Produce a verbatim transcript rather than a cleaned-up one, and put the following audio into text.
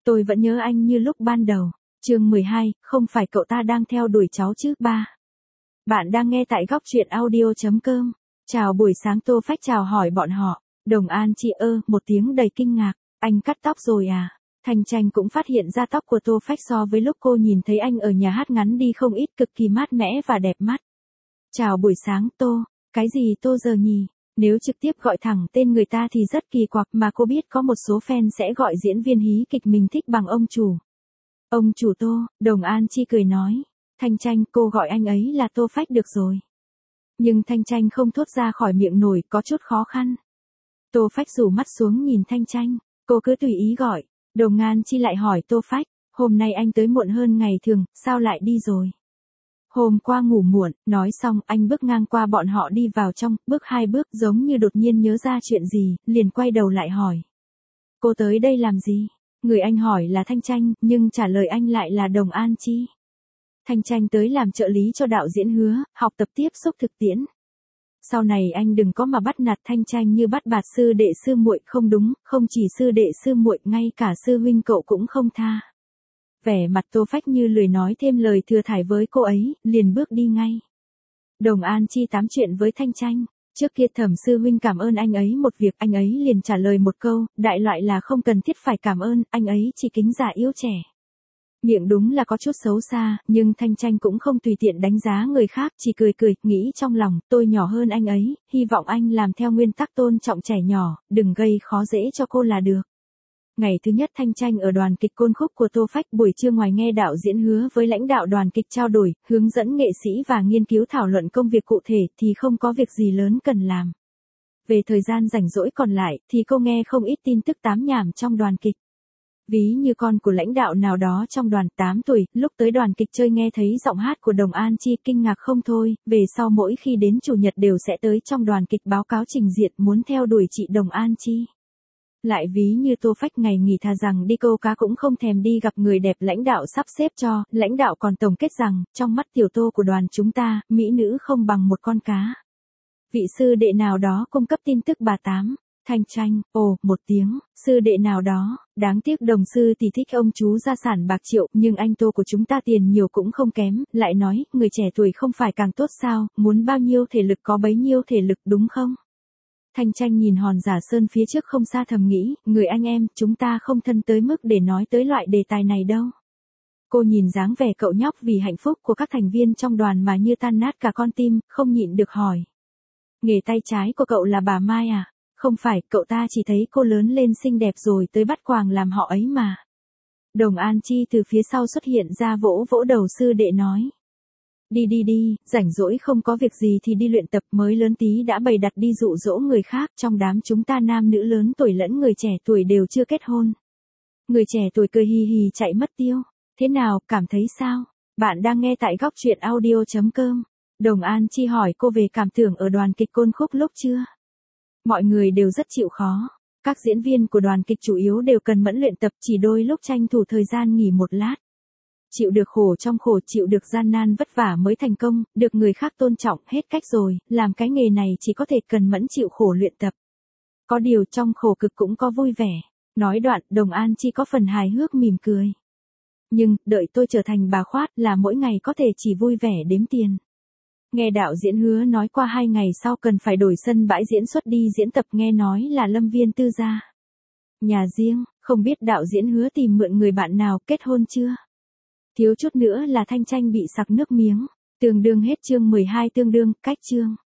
Tôi vẫn nhớ anh như lúc ban đầu. Chương mười hai, không phải cậu ta đang theo đuổi cháu chứ ba. Bạn đang nghe tại góc truyện audio chấm com. Chào buổi sáng, Tô Phách chào hỏi bọn họ. Đồng An chị ơ, một tiếng đầy kinh ngạc. Anh cắt tóc rồi à? Thanh Tranh cũng phát hiện ra tóc của Tô Phách so với lúc cô nhìn thấy anh ở nhà hát ngắn đi không ít, cực kỳ mát mẻ và đẹp mắt. Chào buổi sáng Tô. Cái gì Tô giờ nhỉ? Nếu trực tiếp gọi thẳng tên người ta thì rất kỳ quặc, mà cô biết có một số fan sẽ gọi diễn viên hí kịch mình thích bằng ông chủ. Ông chủ Tô, Đồng An Chi cười nói. Thanh Tranh, cô gọi anh ấy là Tô Phách được rồi. Nhưng Thanh Tranh không thốt ra khỏi miệng nổi, có chút khó khăn. Tô Phách rủ mắt xuống nhìn Thanh Tranh, cô cứ tùy ý gọi. Đồng An Chi lại hỏi Tô Phách, hôm nay anh tới muộn hơn ngày thường, sao lại đi rồi? Hôm qua ngủ muộn, nói xong anh bước ngang qua bọn họ đi vào trong, bước hai bước giống như đột nhiên nhớ ra chuyện gì, liền quay đầu lại hỏi. Cô tới đây làm gì? Người anh hỏi là Thanh Tranh, nhưng trả lời anh lại là Đồng An Chi. Thanh Tranh tới làm trợ lý cho đạo diễn Hứa, học tập tiếp xúc thực tiễn. Sau này anh đừng có mà bắt nạt Thanh Tranh như bắt bạt sư đệ sư muội, không đúng, không chỉ sư đệ sư muội, ngay cả sư huynh cậu cũng không tha. Vẻ mặt Tô Phách như lười nói thêm lời thừa thải với cô ấy, liền bước đi ngay. Đồng An Chi tám chuyện với Thanh Tranh. Trước kia Thẩm sư huynh cảm ơn anh ấy một việc, anh ấy liền trả lời một câu, đại loại là không cần thiết phải cảm ơn, anh ấy chỉ kính già yêu trẻ. Miệng đúng là có chút xấu xa, nhưng Thanh Tranh cũng không tùy tiện đánh giá người khác, chỉ cười cười, nghĩ trong lòng, tôi nhỏ hơn anh ấy, hy vọng anh làm theo nguyên tắc tôn trọng trẻ nhỏ, đừng gây khó dễ cho cô là được. Ngày thứ nhất Thanh Tranh ở đoàn kịch Côn Khúc của Tô Phách, buổi trưa ngoài nghe đạo diễn Hứa với lãnh đạo đoàn kịch trao đổi, hướng dẫn nghệ sĩ và nghiên cứu thảo luận công việc cụ thể thì không có việc gì lớn cần làm. Về thời gian rảnh rỗi còn lại thì cô nghe không ít tin tức tám nhảm trong đoàn kịch. Ví như con của lãnh đạo nào đó trong đoàn, tám tuổi, lúc tới đoàn kịch chơi nghe thấy giọng hát của Đồng An Chi kinh ngạc không thôi, về sau mỗi khi đến chủ nhật đều sẽ tới trong đoàn kịch báo cáo trình diện muốn theo đuổi chị Đồng An Chi. Lại ví như Tô Phách ngày nghỉ thà rằng đi câu cá cũng không thèm đi gặp người đẹp lãnh đạo sắp xếp cho, lãnh đạo còn tổng kết rằng, trong mắt tiểu Tô của đoàn chúng ta, mỹ nữ không bằng một con cá. Vị sư đệ nào đó cung cấp tin tức bà Tám. Thanh Tranh, ồ, một tiếng, sư đệ nào đó, đáng tiếc đồng sư thì thích ông chú gia sản bạc triệu, nhưng anh Tô của chúng ta tiền nhiều cũng không kém, lại nói, người trẻ tuổi không phải càng tốt sao, muốn bao nhiêu thể lực có bấy nhiêu thể lực đúng không? Thanh Tranh nhìn hòn giả sơn phía trước không xa thầm nghĩ, người anh em, chúng ta không thân tới mức để nói tới loại đề tài này đâu. Cô nhìn dáng vẻ cậu nhóc vì hạnh phúc của các thành viên trong đoàn mà như tan nát cả con tim, không nhịn được hỏi. Nghề tay trái của cậu là bà Mai à? Không phải, cậu ta chỉ thấy cô lớn lên xinh đẹp rồi tới bắt quàng làm họ ấy mà. Đồng An Chi từ phía sau xuất hiện ra vỗ vỗ đầu sư đệ nói. Đi đi đi, rảnh rỗi không có việc gì thì đi luyện tập, mới lớn tí đã bày đặt đi dụ dỗ người khác, trong đám chúng ta nam nữ lớn tuổi lẫn người trẻ tuổi đều chưa kết hôn. Người trẻ tuổi cười hì hì chạy mất tiêu. Thế nào, cảm thấy sao? Bạn đang nghe tại góc truyện audio chấm com. Đồng An Chi hỏi cô về cảm tưởng ở đoàn kịch Côn Khúc lúc chưa? Mọi người đều rất chịu khó. Các diễn viên của đoàn kịch chủ yếu đều cần mẫn luyện tập, chỉ đôi lúc tranh thủ thời gian nghỉ một lát. Chịu được khổ trong khổ, chịu được gian nan vất vả mới thành công, được người khác tôn trọng, hết cách rồi, làm cái nghề này chỉ có thể cần mẫn chịu khổ luyện tập. Có điều trong khổ cực cũng có vui vẻ. Nói đoạn, Đồng An Chi có phần hài hước mỉm cười. Nhưng, đợi tôi trở thành bà khoát là mỗi ngày có thể chỉ vui vẻ đếm tiền. Nghe đạo diễn Hứa nói qua hai ngày sau cần phải đổi sân bãi diễn xuất đi diễn tập, nghe nói là Lâm Viên Tư gia. Nhà riêng, không biết đạo diễn Hứa tìm mượn người bạn nào, kết hôn chưa? Thiếu chút nữa là Thanh Tranh bị sặc nước miếng. Tương đương hết chương mười hai, tương đương, cách chương.